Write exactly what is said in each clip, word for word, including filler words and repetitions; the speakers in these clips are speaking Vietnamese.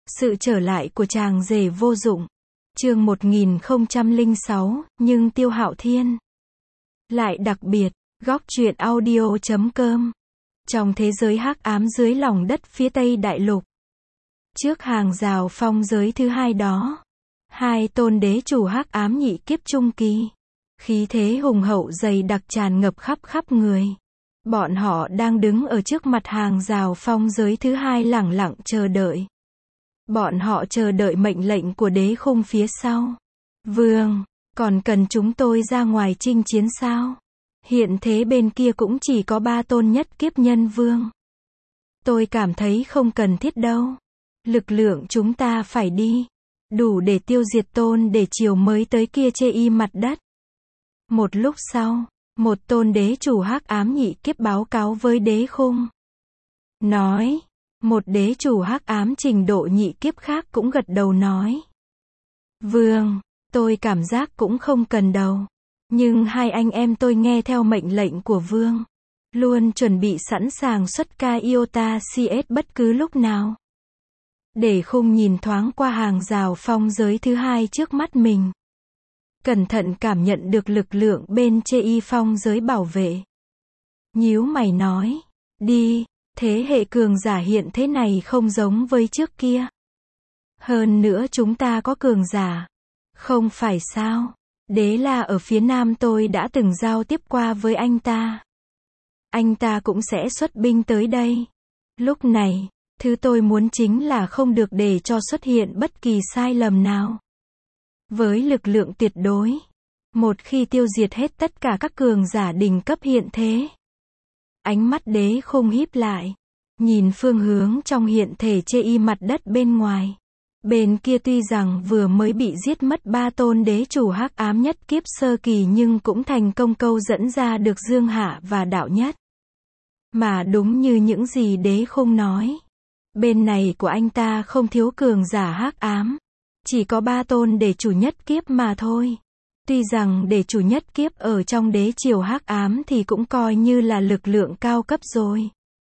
Sự trở lại của chàng rể vô dụng. Chương một nghìn không trăm lẻ sáu, nhưng Tiêu Hạo Thiên lại đặc biệt. Góc truyện audio chấm com. Trong thế giới hắc ám dưới lòng đất phía Tây Đại Lục, trước hàng rào phong giới thứ hai đó, hai tôn đế chủ hắc ám nhị kiếp trung kỳ, khí thế hùng hậu dày đặc tràn ngập khắp khắp người. Bọn họ đang đứng ở trước mặt hàng rào phong giới thứ hai lẳng lặng chờ đợi. Bọn họ chờ đợi mệnh lệnh của đế khung phía sau. Vương, còn cần chúng tôi ra ngoài chinh chiến sao? Hiện thế bên kia cũng chỉ có ba tôn nhất kiếp nhân vương. Tôi cảm thấy không cần thiết đâu. Lực lượng chúng ta phải đi đủ để tiêu diệt tôn để chiều mới tới kia chê y mặt đất. Một lúc sau, một tôn đế chủ hắc ám nhị kiếp báo cáo với đế khung. Nói, một đế chủ hắc ám trình độ nhị kiếp khác cũng gật đầu nói. Vương, tôi cảm giác cũng không cần đâu. Nhưng hai anh em tôi nghe theo mệnh lệnh của vương. Luôn chuẩn bị sẵn sàng xuất ca Iota xê ét bất cứ lúc nào. Để khung nhìn thoáng qua hàng rào phong giới thứ hai trước mắt mình. Cẩn thận cảm nhận được lực lượng bên chê y phong giới bảo vệ. Nhíu mày nói, đi, thế hệ cường giả hiện thế này không giống với trước kia. Hơn nữa chúng ta có cường giả. Không phải sao? Đế La ở phía nam tôi đã từng giao tiếp qua với anh ta. Anh ta cũng sẽ xuất binh tới đây. Lúc này, thứ tôi muốn chính là không được để cho xuất hiện bất kỳ sai lầm nào. Với lực lượng tuyệt đối, một khi tiêu diệt hết tất cả các cường giả đỉnh cấp hiện thế. Ánh mắt đế khung híp lại, nhìn phương hướng trong hiện thể chê y mặt đất bên ngoài. Bên kia tuy rằng vừa mới bị giết mất ba tôn đế chủ hắc ám nhất kiếp sơ kỳ nhưng cũng thành công câu dẫn ra được Dương Hạ và Đạo Nhất. Mà đúng như những gì đế khung nói, bên này của anh ta không thiếu cường giả hắc ám, chỉ có ba tôn đế chủ nhất kiếp mà thôi. Tuy rằng đế chủ nhất kiếp ở trong đế triều hắc ám thì cũng coi như là lực lượng cao cấp rồi.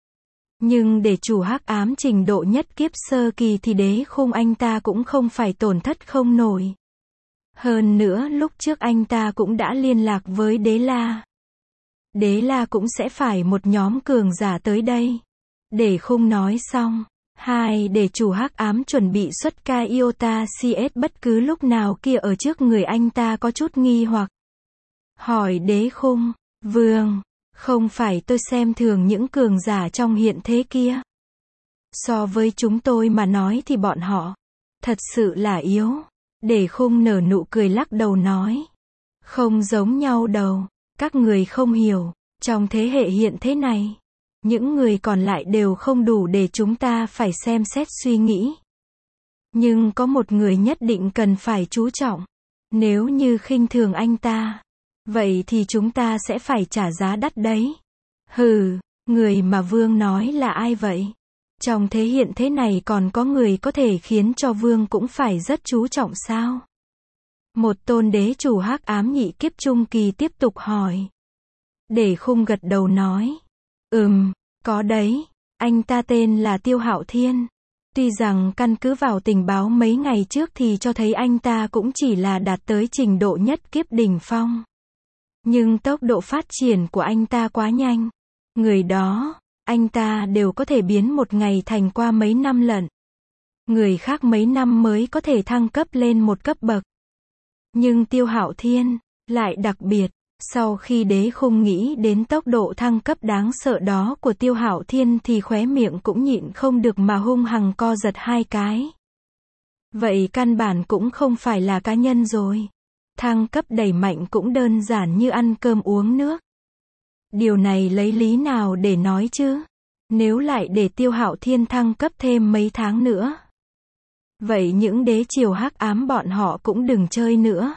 Nhưng để chủ hắc ám trình độ nhất kiếp sơ kỳ thì đế khung anh ta cũng không phải tổn thất không nổi. Hơn nữa lúc trước anh ta cũng đã liên lạc với đế La. Đế La cũng sẽ phải một nhóm cường giả tới đây. Để khung nói xong, hai để chủ hắc ám chuẩn bị xuất ca Iota xê ét bất cứ lúc nào kia ở trước người anh ta có chút nghi hoặc. Hỏi đế khung, vương, không phải tôi xem thường những cường giả trong hiện thế kia. So với chúng tôi mà nói thì bọn họ thật sự là yếu. Để khung nở nụ cười lắc đầu nói. Không giống nhau đâu, các người không hiểu, trong thế hệ hiện thế này, những người còn lại đều không đủ để chúng ta phải xem xét suy nghĩ. Nhưng có một người nhất định cần phải chú trọng. Nếu như khinh thường anh ta, vậy thì chúng ta sẽ phải trả giá đắt đấy. Hừ, người mà vương nói là ai vậy? Trong thế hiện thế này còn có người có thể khiến cho vương cũng phải rất chú trọng sao? Một tôn đế chủ hắc ám nhị kiếp trung kỳ tiếp tục hỏi. Để khung gật đầu nói. Ừm, có đấy, anh ta tên là Tiêu Hạo Thiên. Tuy rằng căn cứ vào tình báo mấy ngày trước thì cho thấy anh ta cũng chỉ là đạt tới trình độ nhất kiếp đỉnh phong. Nhưng tốc độ phát triển của anh ta quá nhanh. Người đó, anh ta đều có thể biến một ngày thành qua mấy năm lận. Người khác mấy năm mới có thể thăng cấp lên một cấp bậc. Nhưng Tiêu Hạo Thiên lại đặc biệt. Sau khi đế khung nghĩ đến tốc độ thăng cấp đáng sợ đó của Tiêu Hạo Thiên thì khóe miệng cũng nhịn không được mà hung hăng co giật hai cái. Vậy căn bản cũng không phải là cá nhân rồi. Thăng cấp đẩy mạnh cũng đơn giản như ăn cơm uống nước. Điều này lấy lý nào để nói chứ? Nếu lại để Tiêu Hạo Thiên thăng cấp thêm mấy tháng nữa, vậy những đế triều hắc ám bọn họ cũng đừng chơi nữa.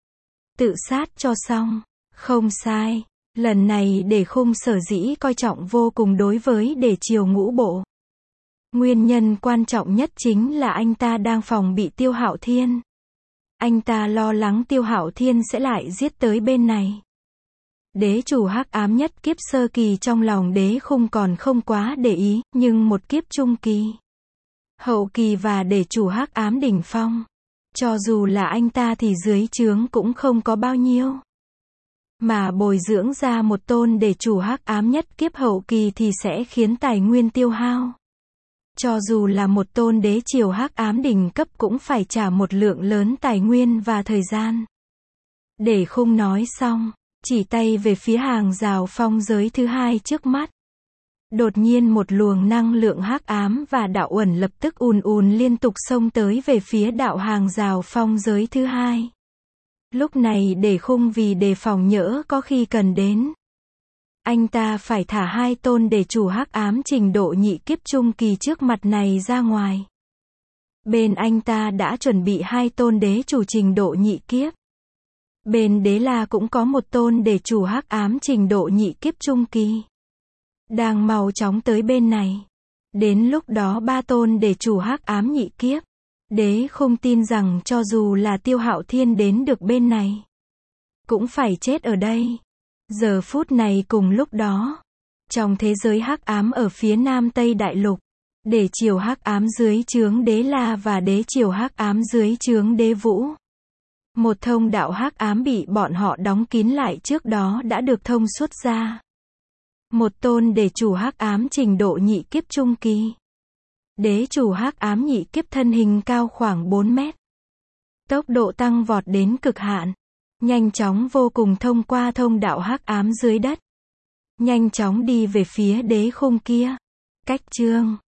Tự sát cho xong. Không sai, lần này để khung sở dĩ coi trọng vô cùng đối với đế triều ngũ bộ. Nguyên nhân quan trọng nhất chính là anh ta đang phòng bị Tiêu Hạo Thiên. Anh ta lo lắng Tiêu Hạo Thiên sẽ lại giết tới bên này. Đế chủ hắc ám nhất kiếp sơ kỳ trong lòng đế khung còn không quá để ý, nhưng một kiếp trung kỳ, hậu kỳ và để chủ hắc ám đỉnh phong. Cho dù là anh ta thì dưới trướng cũng không có bao nhiêu. Mà bồi dưỡng ra một tôn để chủ hắc ám nhất kiếp hậu kỳ thì sẽ khiến tài nguyên tiêu hao. Cho dù là một tôn đế triều hắc ám đỉnh cấp cũng phải trả một lượng lớn tài nguyên và thời gian. Để Khung nói xong, chỉ tay về phía hàng rào phong giới thứ hai trước mắt. Đột nhiên một luồng năng lượng hắc ám và đạo uẩn lập tức ùn ùn liên tục xông tới về phía đạo hàng rào phong giới thứ hai. Lúc này để Khung vì đề phòng nhỡ có khi cần đến, anh ta phải thả hai tôn để chủ hắc ám trình độ nhị kiếp trung kỳ trước mặt này ra ngoài. Bên anh ta đã chuẩn bị hai tôn đế chủ trình độ nhị kiếp. Bên Đế La cũng có một tôn để chủ hắc ám trình độ nhị kiếp trung kỳ. Đang mau chóng tới bên này. Đến lúc đó ba tôn để chủ hắc ám nhị kiếp. Đế Khung tin rằng cho dù là Tiêu Hạo Thiên đến được bên này, cũng phải chết ở đây. Giờ phút này cùng lúc đó, trong thế giới hắc ám ở phía Nam Tây Đại Lục, để triều hắc ám dưới trướng Đế La và đế triều hắc ám dưới trướng Đế Vũ. Một thông đạo hắc ám bị bọn họ đóng kín lại trước đó đã được thông suốt ra. Một tôn để chủ hắc ám trình độ nhị kiếp trung kỳ. Đế chủ hắc ám nhị kiếp thân hình cao khoảng bốn mét. Tốc độ tăng vọt đến cực hạn. Nhanh chóng vô cùng thông qua thông đạo hắc ám dưới đất. Nhanh chóng đi về phía Đế Khung kia. Cách chương